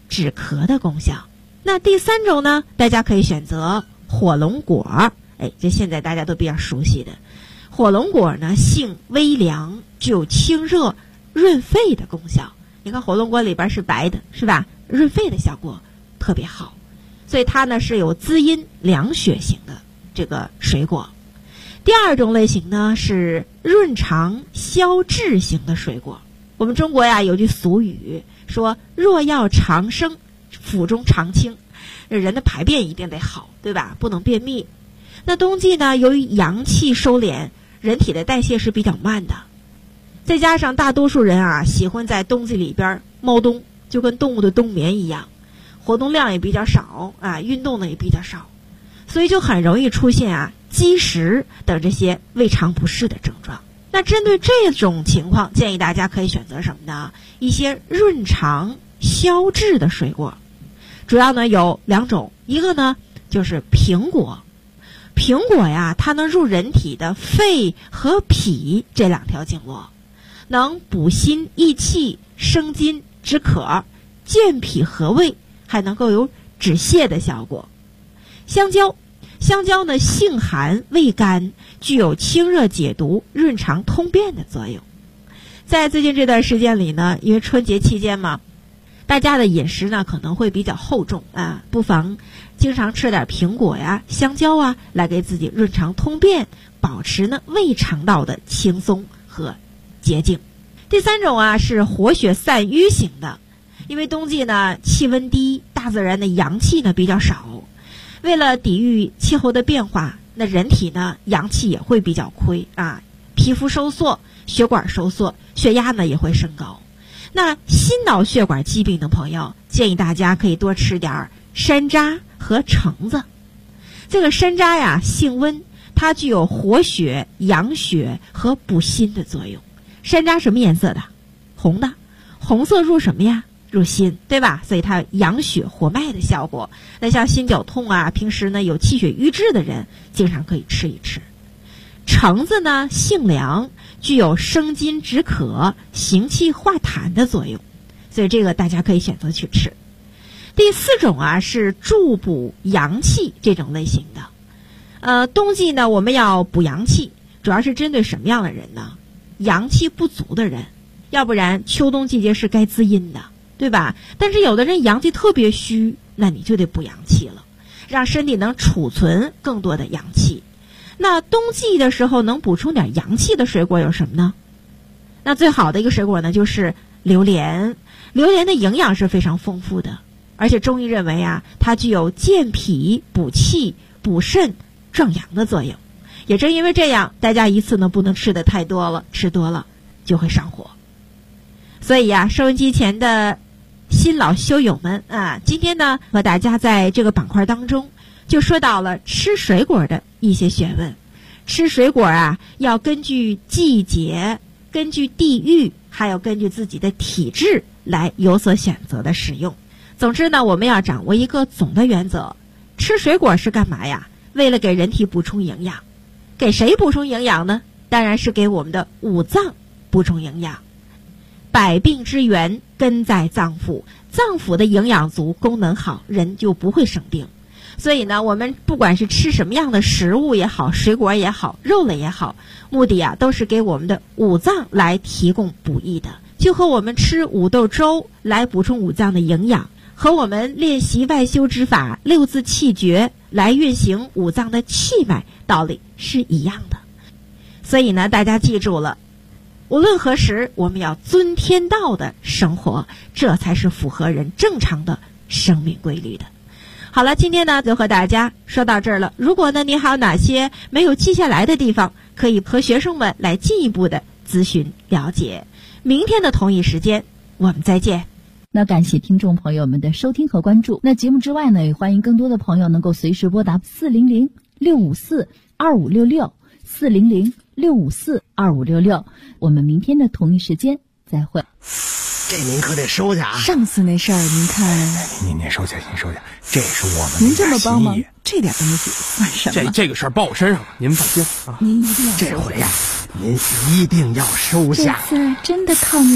[SPEAKER 15] 止咳的功效。那第3种呢，大家可以选择火龙果。这现在大家都比较熟悉的火龙果呢，性微凉，具有清热润肺的功效。你看火龙果里边是白的，是吧？润肺的效果特别好，所以它呢是有滋阴凉血型的这个水果。第2种类型呢是润肠消滞型的水果。我们中国呀有句俗语说，若要长生，腹中常清，人的排便一定得好，对吧？不能便秘。那冬季呢，由于阳气收敛，人体的代谢是比较慢的，再加上大多数人啊喜欢在冬季里边猫冬，就跟动物的冬眠一样，活动量也比较少啊，运动呢也比较少，所以就很容易出现积食等这些胃肠不适的症状。那针对这种情况，建议大家可以选择什么呢？一些润肠消滞的水果，主要呢有2种，一个呢就是苹果。苹果呀，它能入人体的肺和脾这2条经络，能补心益气、生津止渴、健脾和胃，还能够有止泻的效果。香蕉呢性寒味甘，具有清热解毒、润肠通便的作用。在最近这段时间里呢，因为春节期间嘛，大家的饮食呢可能会比较厚重啊，不妨经常吃点苹果呀、香蕉啊，来给自己润肠通便，保持呢胃肠道的轻松和洁净。第3种是活血散瘀型的，因为冬季呢气温低，大自然的阳气呢比较少，为了抵御气候的变化，那人体呢阳气也会比较亏啊，皮肤收缩，血管收缩，血压呢也会升高。那心脑血管疾病的朋友，建议大家可以多吃点山楂和橙子。这个山楂呀性温，它具有活血养血和补心的作用。山楂什么颜色的？红的。红色入什么呀？入心，对吧？所以它养血活脉的效果。那像心绞痛平时呢有气血瘀滞的人，经常可以吃一吃。橙子呢性凉，具有生津止渴、行气化痰的作用，所以这个大家可以选择去吃。第4种是助补阳气这种类型的。冬季呢我们要补阳气，主要是针对什么样的人呢？阳气不足的人，要不然秋冬季节是该滋阴的，对吧？但是有的人阳气特别虚，那你就得补阳气了，让身体能储存更多的阳气。那冬季的时候能补充点阳气的水果有什么呢？那最好的一个水果呢就是榴莲。榴莲的营养是非常丰富的，而且中医认为它具有健脾补气补肾壮阳的作用。也正因为这样，大家一次呢不能吃的太多了，吃多了就会上火。所以收音机前的新老修友们今天呢和大家在这个板块当中就说到了吃水果的一些学问。吃水果要根据季节、根据地域，还有根据自己的体质来有所选择的使用。总之呢，我们要掌握一个总的原则。吃水果是干嘛呀？为了给人体补充营养。给谁补充营养呢？当然是给我们的五脏补充营养。百病之源根在脏腑，脏腑的营养足，功能好，人就不会生病。所以呢，我们不管是吃什么样的食物也好，水果也好，肉类也好，目的都是给我们的五脏来提供补益的。就和我们吃五豆粥来补充五脏的营养，和我们练习外修之法六字气诀来运行五脏的气脉，道理是一样的。所以呢，大家记住了，无论何时我们要遵天道的生活，这才是符合人正常的生命规律的。好了，今天呢就和大家说到这儿了。如果呢你还有哪些没有记下来的地方，可以和学生们来进一步的咨询了解。明天的同一时间我们再见。
[SPEAKER 3] 那感谢听众朋友们的收听和关注。那节目之外呢，也欢迎更多的朋友能够随时拨打400-654-2566，400-654-2566。我们明天的同一时间再会。
[SPEAKER 16] 这您可得收下啊！
[SPEAKER 17] 上次那事儿您看，
[SPEAKER 16] 您收下，这是我们
[SPEAKER 17] 您这么帮忙，这点东西算什么？
[SPEAKER 16] 这个事儿报我身上了，您放心啊！
[SPEAKER 17] 您一定要
[SPEAKER 16] 这回呀，您一定要收下。
[SPEAKER 3] 这次真的靠您。